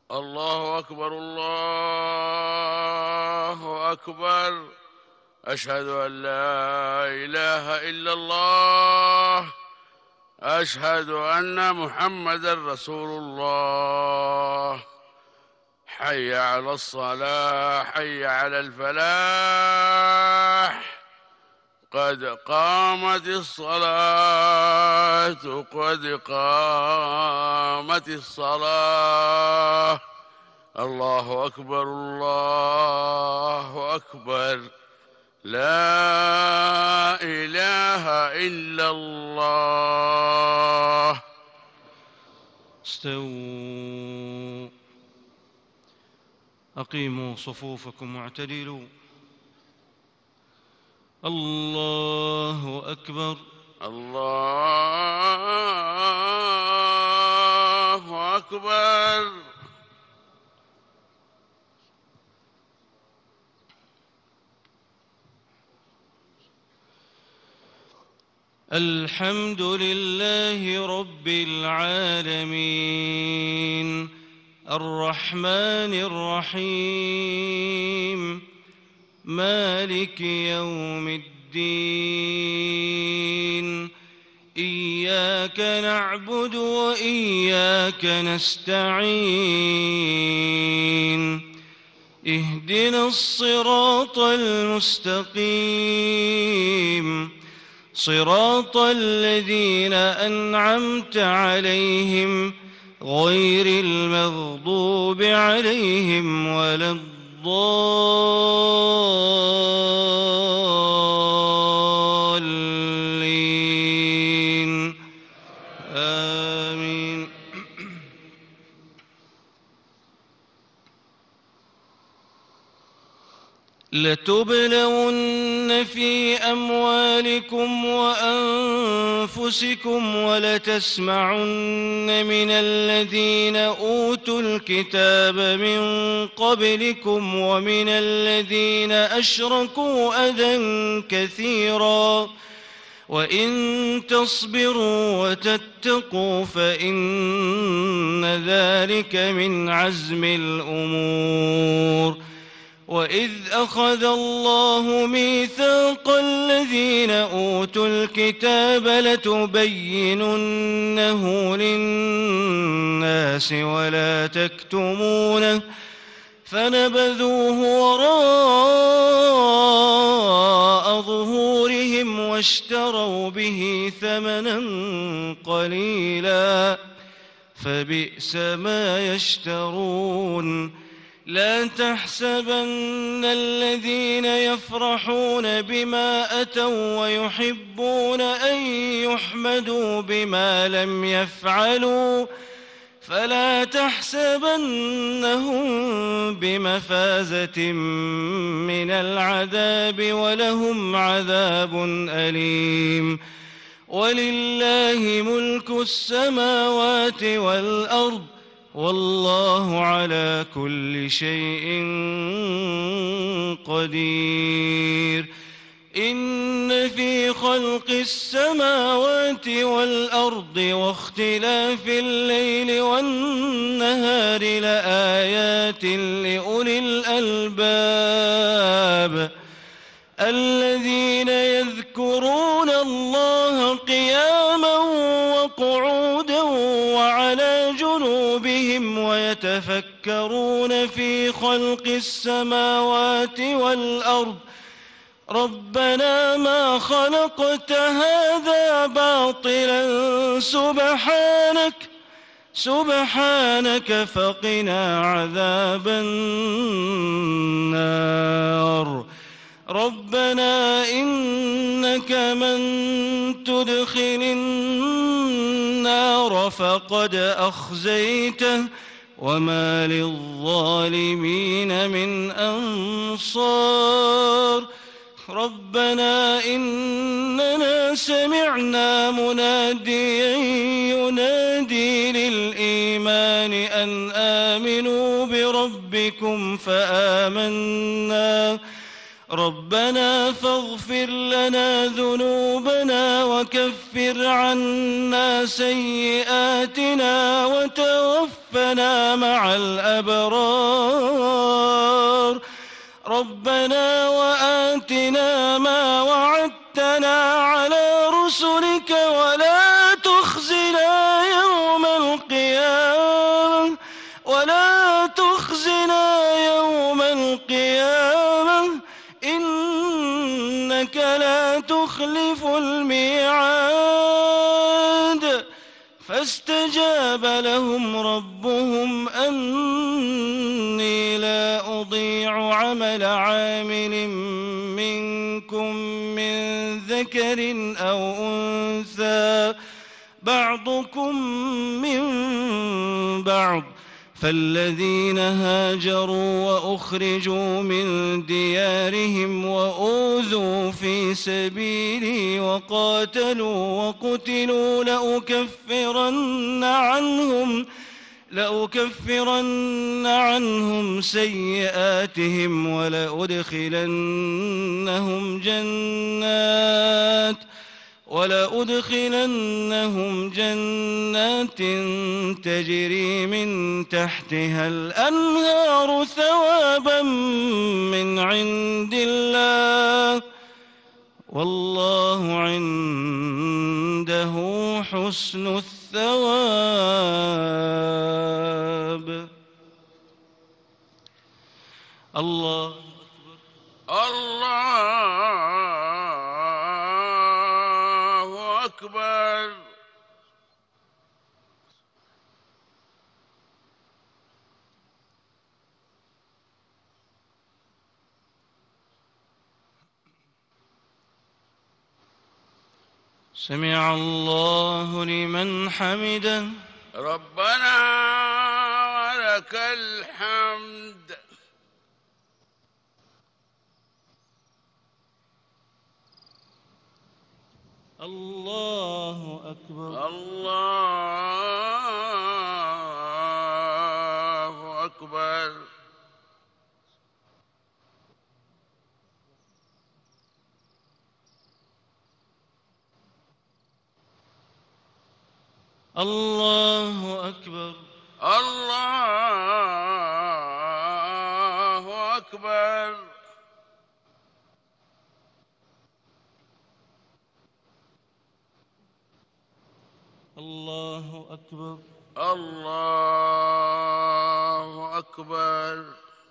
الله أكبر الله أكبر. أشهد أن لا إله إلا الله. أشهد أن محمدا رسول الله. حي على الصلاة، حي على الفلاح. قد قامت الصلاة، قد قامت الصلاة. الله أكبر الله أكبر. لا إله إلا الله. استووا، أقيموا صفوفكم واعتدلوا. الله أكبر. الله أكبر. الحمد لله رب العالمين، الرحمن الرحيم، مالك يوم الدين. إياك نعبد وإياك نستعين. اهدنا الصراط المستقيم، صراط الذين أنعمت عليهم غير المغضوب عليهم ولا الضالين. آمين. لتبلون في أموالكم وأنفسكم ولتسمعن من الذين أوتوا الكتاب من قبلكم ومن الذين أشركوا أذى كثيرا، وإن تصبروا وتتقوا فإن ذلك من عزم الأمور. وإذ أخذ الله ميثاق الذين أوتوا الكتاب لتبيننه للناس ولا تكتمونه فنبذوه وراء ظهورهم واشتروا به ثمنا قليلا فبئس ما يشترون. لا تحسبن الذين يفرحون بما أتوا ويحبون أن يحمدوا بما لم يفعلوا فلا تحسبنهم بمفازة من العذاب ولهم عذاب أليم. ولله ملك السماوات والأرض والله على كل شيء قدير. إن في خلق السماوات والأرض واختلاف الليل والنهار لآيات لأولي الألباب الذين يذكرون الله قياما وقعودا وعلى جنوبهم ويتفكرون في خلق السماوات والأرض ربنا ما خلقت هذا باطلا سبحانك فقنا عذاب النار. ربنا إنك من تدخل النار فقد أخزيته وما للظالمين من أنصار. ربنا إننا سمعنا مناديا ينادي للإيمان أن آمنوا بربكم فآمنا ربنا فاغفر لنا ذنوبنا وكفر عنا سيئاتنا وتوفنا مع الأبرار ربنا وآتنا ما وعدتنا على رسلك ولا تخزنا يوم القيامة إنك لا تخلف الميعاد فاستجاب لهم ربهم أني لا أضيع عمل عامل منكم من ذكر أو أنثى بعضكم من بعض فالذين هاجروا وأخرجوا من ديارهم وأوذوا في سبيلي وقاتلوا وقتلوا لأكفرن عنهم سيئاتهم ولأدخلنهم جنات تجري من تحتها الأنهار ثوابا من عند الله والله عنده حسن الثواب. الله أكبر. سمع الله لمن حمده. ربنا ولك الحمد. الله أكبر. الله أكبر. الله أكبر. الله أكبر. الله أكبر. الله أكبر.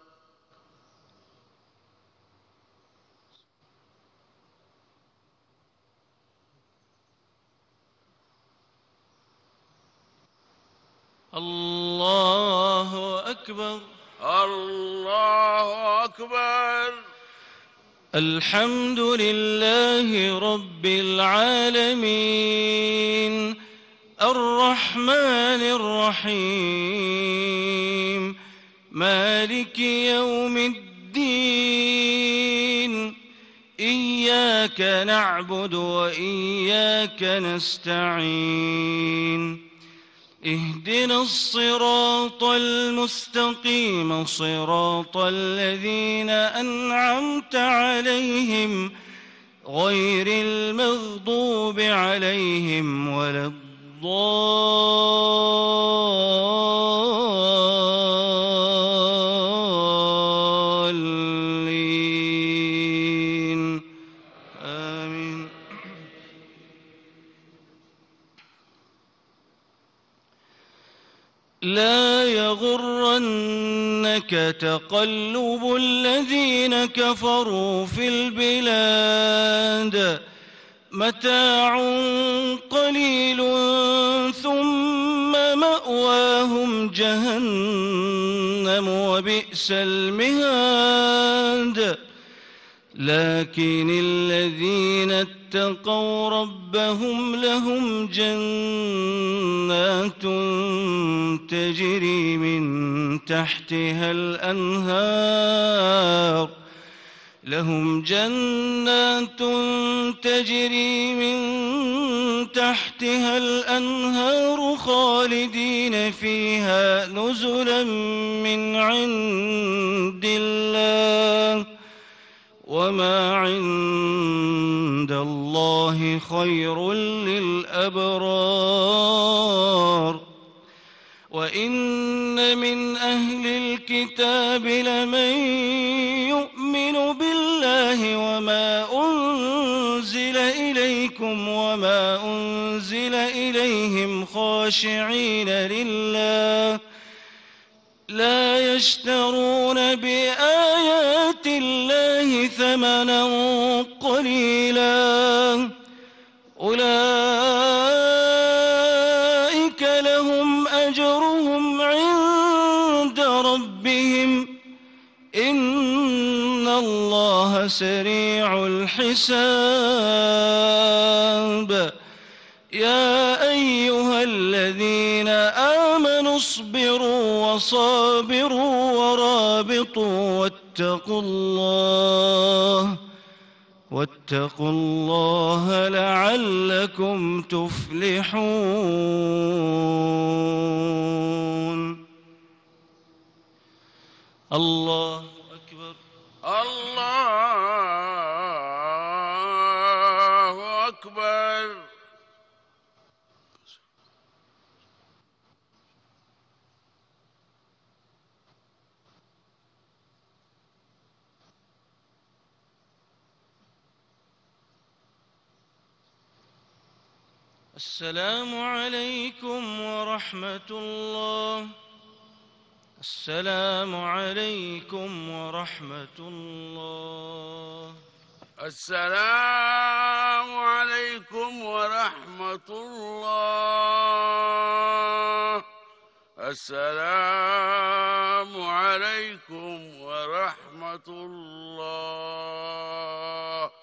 الله أكبر. الله أكبر. الحمد لله رب العالمين الرحمن الرحيم مالك يوم الدين إياك نعبد وإياك نستعين اهدنا الصراط المستقيم صراط الذين أنعمت عليهم غير المغضوب عليهم ولا الضالين آمين. لا يغرنك تقلب الذين كفروا في البلاد متاع قليل ثم مأواهم جهنم وبئس المهاد. لكن الذين اتقوا ربهم لهم جنات تجري من تحتها الأنهار خالدين فيها نزلا من عند الله وما عند الله خير للأبرار وإن من أهل الكتاب لمن يؤمن بالله وما أنزل إليكم وما أنزل إليهم خاشعين لله لا يشترون بآيات الله ثمنا قليلا أولئك لهم أجرهم عند ربهم إن الله سريع الحساب يا أيها الذين آمنوا اصبروا وصابروا ورابطوا واتقوا الله لعلكم تفلحون. الله أكبر. الله أكبر. السلام عليكم ورحمة الله. السلام عليكم ورحمة الله. السلام عليكم ورحمة الله. السلام عليكم ورحمة الله.